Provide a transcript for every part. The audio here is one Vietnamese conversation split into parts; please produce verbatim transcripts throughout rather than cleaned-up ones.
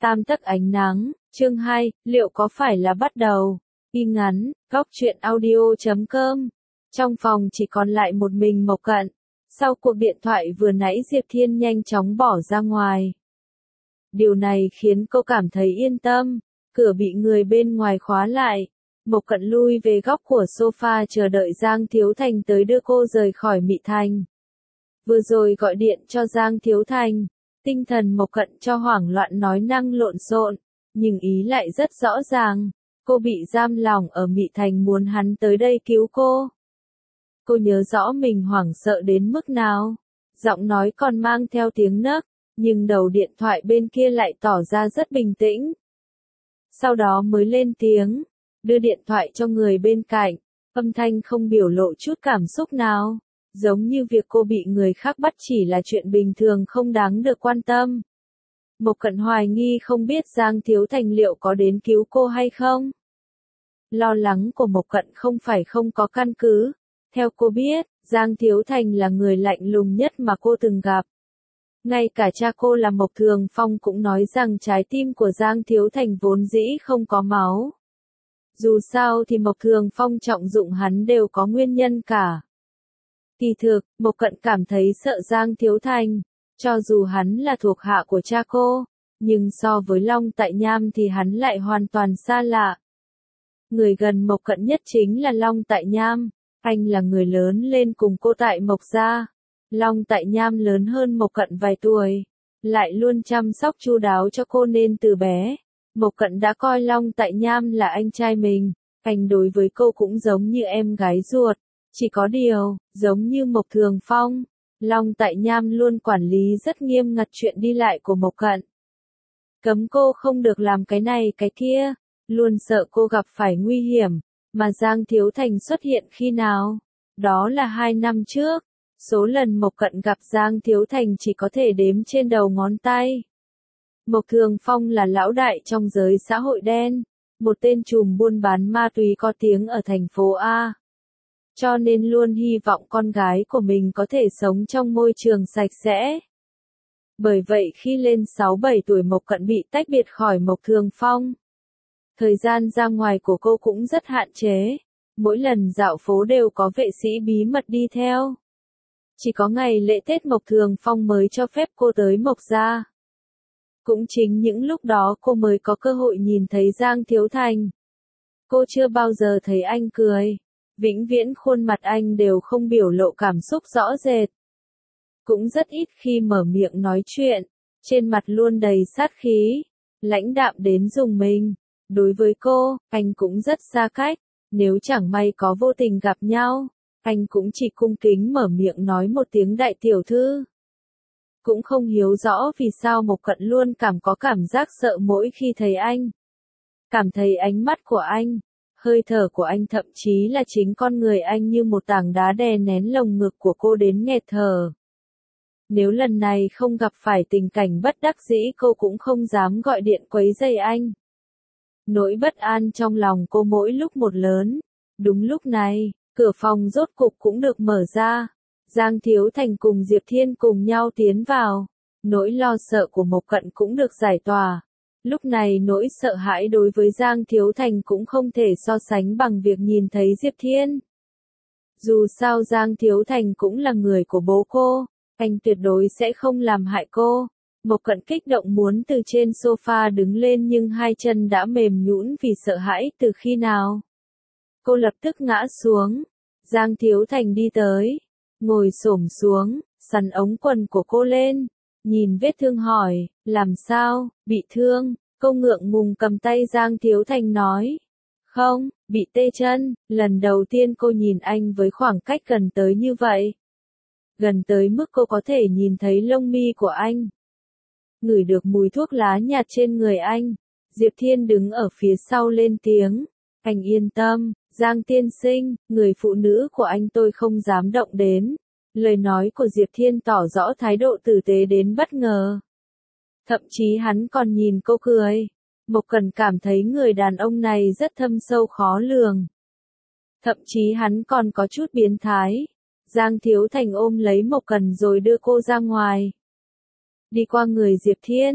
Tam tấc ánh nắng, chương hai, liệu có phải là bắt đầu? Y ngắn, góc truyện audio chấm com. Trong phòng chỉ còn lại một mình Mộc Cận. Sau cuộc điện thoại vừa nãy Diệp Thiên nhanh chóng bỏ ra ngoài. Điều này khiến cô cảm thấy yên tâm. Cửa bị người bên ngoài khóa lại. Mộc Cận lui về góc của sofa chờ đợi Giang Thiếu Thành tới đưa cô rời khỏi Mị Thành. Vừa rồi gọi điện cho Giang Thiếu Thành. Tinh thần Mộc Cận cho hoảng loạn nói năng lộn xộn, nhưng ý lại rất rõ ràng. Cô bị giam lỏng ở Mị Thành muốn hắn tới đây cứu cô. Cô nhớ rõ mình hoảng sợ đến mức nào. Giọng nói còn mang theo tiếng nấc, nhưng đầu điện thoại bên kia lại tỏ ra rất bình tĩnh. Sau đó mới lên tiếng, đưa điện thoại cho người bên cạnh, âm thanh không biểu lộ chút cảm xúc nào. Giống như việc cô bị người khác bắt chỉ là chuyện bình thường không đáng được quan tâm. Mộc Cận hoài nghi không biết Giang Thiếu Thành liệu có đến cứu cô hay không. Lo lắng của Mộc Cận không phải không có căn cứ. Theo cô biết, Giang Thiếu Thành là người lạnh lùng nhất mà cô từng gặp. Ngay cả cha cô là Mộc Thường Phong cũng nói rằng trái tim của Giang Thiếu Thành vốn dĩ không có máu. Dù sao thì Mộc Thường Phong trọng dụng hắn đều có nguyên nhân cả. Kỳ thực, Mộc Cận cảm thấy sợ Giang Thiếu Thành, cho dù hắn là thuộc hạ của cha cô, nhưng so với Long Tại Nham thì hắn lại hoàn toàn xa lạ. Người gần Mộc Cận nhất chính là Long Tại Nham, anh là người lớn lên cùng cô tại Mộc gia. Long Tại Nham lớn hơn Mộc Cận vài tuổi, lại luôn chăm sóc chu đáo cho cô nên từ bé, Mộc Cận đã coi Long Tại Nham là anh trai mình, anh đối với cô cũng giống như em gái ruột. Chỉ có điều, giống như Mộc Thường Phong, Long Tại Nham luôn quản lý rất nghiêm ngặt chuyện đi lại của Mộc Cận. Cấm cô không được làm cái này cái kia, luôn sợ cô gặp phải nguy hiểm, mà Giang Thiếu Thành xuất hiện khi nào? Đó là hai năm trước, số lần Mộc Cận gặp Giang Thiếu Thành chỉ có thể đếm trên đầu ngón tay. Mộc Thường Phong là lão đại trong giới xã hội đen, một tên trùm buôn bán ma túy có tiếng ở thành phố A. Cho nên luôn hy vọng con gái của mình có thể sống trong môi trường sạch sẽ. Bởi vậy khi lên sáu bảy tuổi Mộc Cận bị tách biệt khỏi Mộc Thường Phong. Thời gian ra ngoài của cô cũng rất hạn chế. Mỗi lần dạo phố đều có vệ sĩ bí mật đi theo. Chỉ có ngày lễ Tết Mộc Thường Phong mới cho phép cô tới Mộc gia. Cũng chính những lúc đó cô mới có cơ hội nhìn thấy Giang Thiếu Thành. Cô chưa bao giờ thấy anh cười. Vĩnh viễn khuôn mặt anh đều không biểu lộ cảm xúc rõ rệt. Cũng rất ít khi mở miệng nói chuyện, trên mặt luôn đầy sát khí, lãnh đạm đến rùng mình. Đối với cô, anh cũng rất xa cách, nếu chẳng may có vô tình gặp nhau, anh cũng chỉ cung kính mở miệng nói một tiếng đại tiểu thư. Cũng không hiểu rõ vì sao Mộc Cận luôn cảm có cảm giác sợ mỗi khi thấy anh. Cảm thấy ánh mắt của anh, hơi thở của anh thậm chí là chính con người anh như một tảng đá đè nén lồng ngực của cô đến nghẹt thở. Nếu lần này không gặp phải tình cảnh bất đắc dĩ cô cũng không dám gọi điện quấy rầy anh. Nỗi bất an trong lòng cô mỗi lúc một lớn. Đúng lúc này, cửa phòng rốt cục cũng được mở ra. Giang Thiếu Thành cùng Diệp Thiên cùng nhau tiến vào. Nỗi lo sợ của Mộc Cận cũng được giải tỏa. Lúc này nỗi sợ hãi đối với Giang Thiếu Thành cũng không thể so sánh bằng việc nhìn thấy Diệp Thiên. Dù sao Giang Thiếu Thành cũng là người của bố cô, anh tuyệt đối sẽ không làm hại cô. Mộc Cận kích động muốn từ trên sofa đứng lên nhưng hai chân đã mềm nhũn vì sợ hãi từ khi nào. Cô lập tức ngã xuống. Giang Thiếu Thành đi tới, ngồi xổm xuống, xắn ống quần của cô lên. Nhìn vết thương hỏi, làm sao, bị thương, cô ngượng ngùng cầm tay Giang Thiếu Thành nói. Không, bị tê chân, lần đầu tiên cô nhìn anh với khoảng cách gần tới như vậy. Gần tới mức cô có thể nhìn thấy lông mi của anh. Ngửi được mùi thuốc lá nhạt trên người anh. Diệp Thiên đứng ở phía sau lên tiếng. Anh yên tâm, Giang tiên sinh, người phụ nữ của anh tôi không dám động đến. Lời nói của Diệp Thiên tỏ rõ thái độ tử tế đến bất ngờ. Thậm chí hắn còn nhìn cô cười. Mộc Cận cảm thấy người đàn ông này rất thâm sâu khó lường. Thậm chí hắn còn có chút biến thái. Giang Thiếu Thành ôm lấy Mộc Cận rồi đưa cô ra ngoài. Đi qua người Diệp Thiên,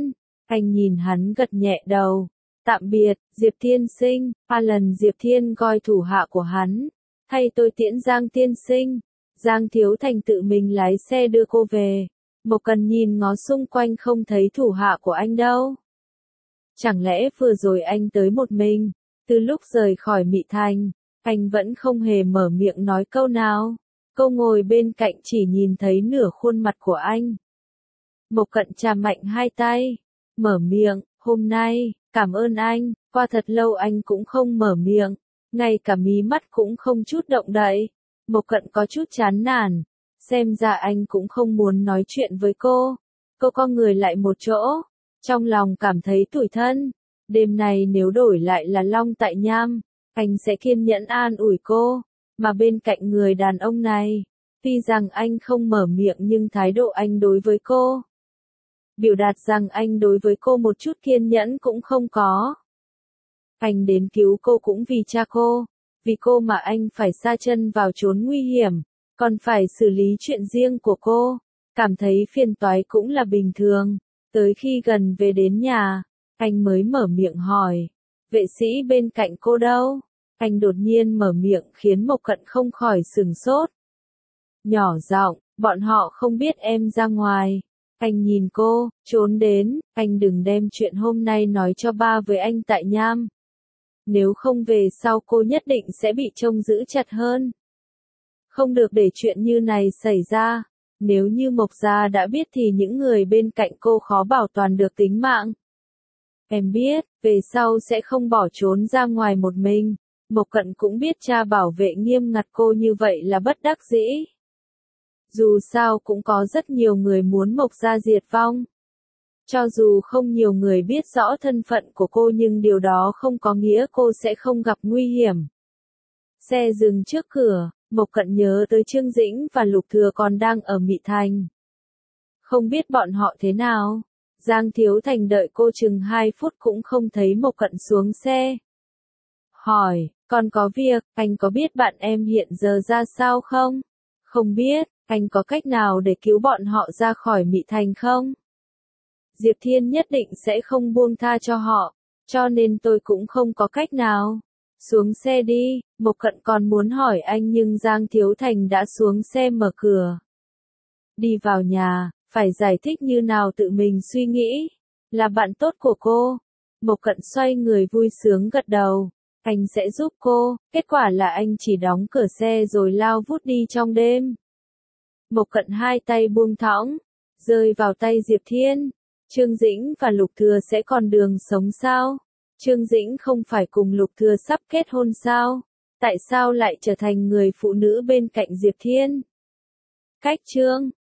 Anh nhìn hắn gật nhẹ đầu. Tạm biệt, Diệp Tiên Sinh. Ba lần Diệp Thiên gọi thủ hạ của hắn. Thay tôi tiễn Giang Tiên Sinh. Giang Thiếu Thành tự mình lái xe đưa cô về. Mộc Cần nhìn ngó xung quanh không thấy thủ hạ của anh đâu. Chẳng lẽ vừa rồi anh tới một mình? Từ lúc rời khỏi Mị Thành, anh vẫn không hề mở miệng nói câu nào. Cô ngồi bên cạnh chỉ nhìn thấy nửa khuôn mặt của anh. Mộc Cận chà mạnh hai tay, mở miệng, hôm nay, cảm ơn anh, qua thật lâu anh cũng không mở miệng, ngay cả mí mắt cũng không chút động đậy. Mộc Cận có chút chán nản, xem ra anh cũng không muốn nói chuyện với cô. Cô co người lại một chỗ, trong lòng cảm thấy tủi thân. Đêm này nếu đổi lại là Long Tại Nham, anh sẽ kiên nhẫn an ủi cô, mà bên cạnh người đàn ông này, tuy rằng anh không mở miệng nhưng thái độ anh đối với cô, biểu đạt rằng anh đối với cô một chút kiên nhẫn cũng không có. Anh đến cứu cô cũng vì cha cô, vì cô mà anh phải sa chân vào chốn nguy hiểm, còn phải xử lý chuyện riêng của cô, cảm thấy phiền toái cũng là bình thường. Tới khi gần về đến nhà, anh mới mở miệng hỏi, vệ sĩ bên cạnh cô đâu? Anh đột nhiên mở miệng khiến Mộc Cận không khỏi sửng sốt. Nhỏ giọng, bọn họ không biết em ra ngoài. Anh nhìn cô, trốn đến, anh đừng đem chuyện hôm nay nói cho ba với anh Tại Nham. Nếu không về sau cô nhất định sẽ bị trông giữ chặt hơn. Không được để chuyện như này xảy ra. Nếu như Mộc gia đã biết thì những người bên cạnh cô khó bảo toàn được tính mạng. Em biết, về sau sẽ không bỏ trốn ra ngoài một mình. Mộc Cận cũng biết cha bảo vệ nghiêm ngặt cô như vậy là bất đắc dĩ. Dù sao cũng có rất nhiều người muốn Mộc gia diệt vong. Cho dù không nhiều người biết rõ thân phận của cô nhưng điều đó không có nghĩa cô sẽ không gặp nguy hiểm. Xe dừng trước cửa, Mộc Cận nhớ tới Trương Dĩnh và Lục Thừa còn đang ở Mị Thành. Không biết bọn họ thế nào? Giang Thiếu Thành đợi cô chừng hai phút cũng không thấy Mộc Cận xuống xe. Hỏi, còn có việc, anh có biết bạn em hiện giờ ra sao không? Không biết, anh có cách nào để cứu bọn họ ra khỏi Mị Thành không? Diệp Thiên nhất định sẽ không buông tha cho họ, cho nên tôi cũng không có cách nào. Xuống xe đi, Mộc Cận còn muốn hỏi anh nhưng Giang Thiếu Thành đã xuống xe mở cửa. Đi vào nhà, phải giải thích như nào tự mình suy nghĩ. Là bạn tốt của cô. Mộc Cận xoay người vui sướng gật đầu. Anh sẽ giúp cô, kết quả là anh chỉ đóng cửa xe rồi lao vút đi trong đêm. Mộc Cận hai tay buông thõng, rơi vào tay Diệp Thiên. Trương Dĩnh và Lục Thừa sẽ còn đường sống sao? Trương Dĩnh không phải cùng Lục Thừa sắp kết hôn sao? Tại sao lại trở thành người phụ nữ bên cạnh Diệp Thiên? Cách chương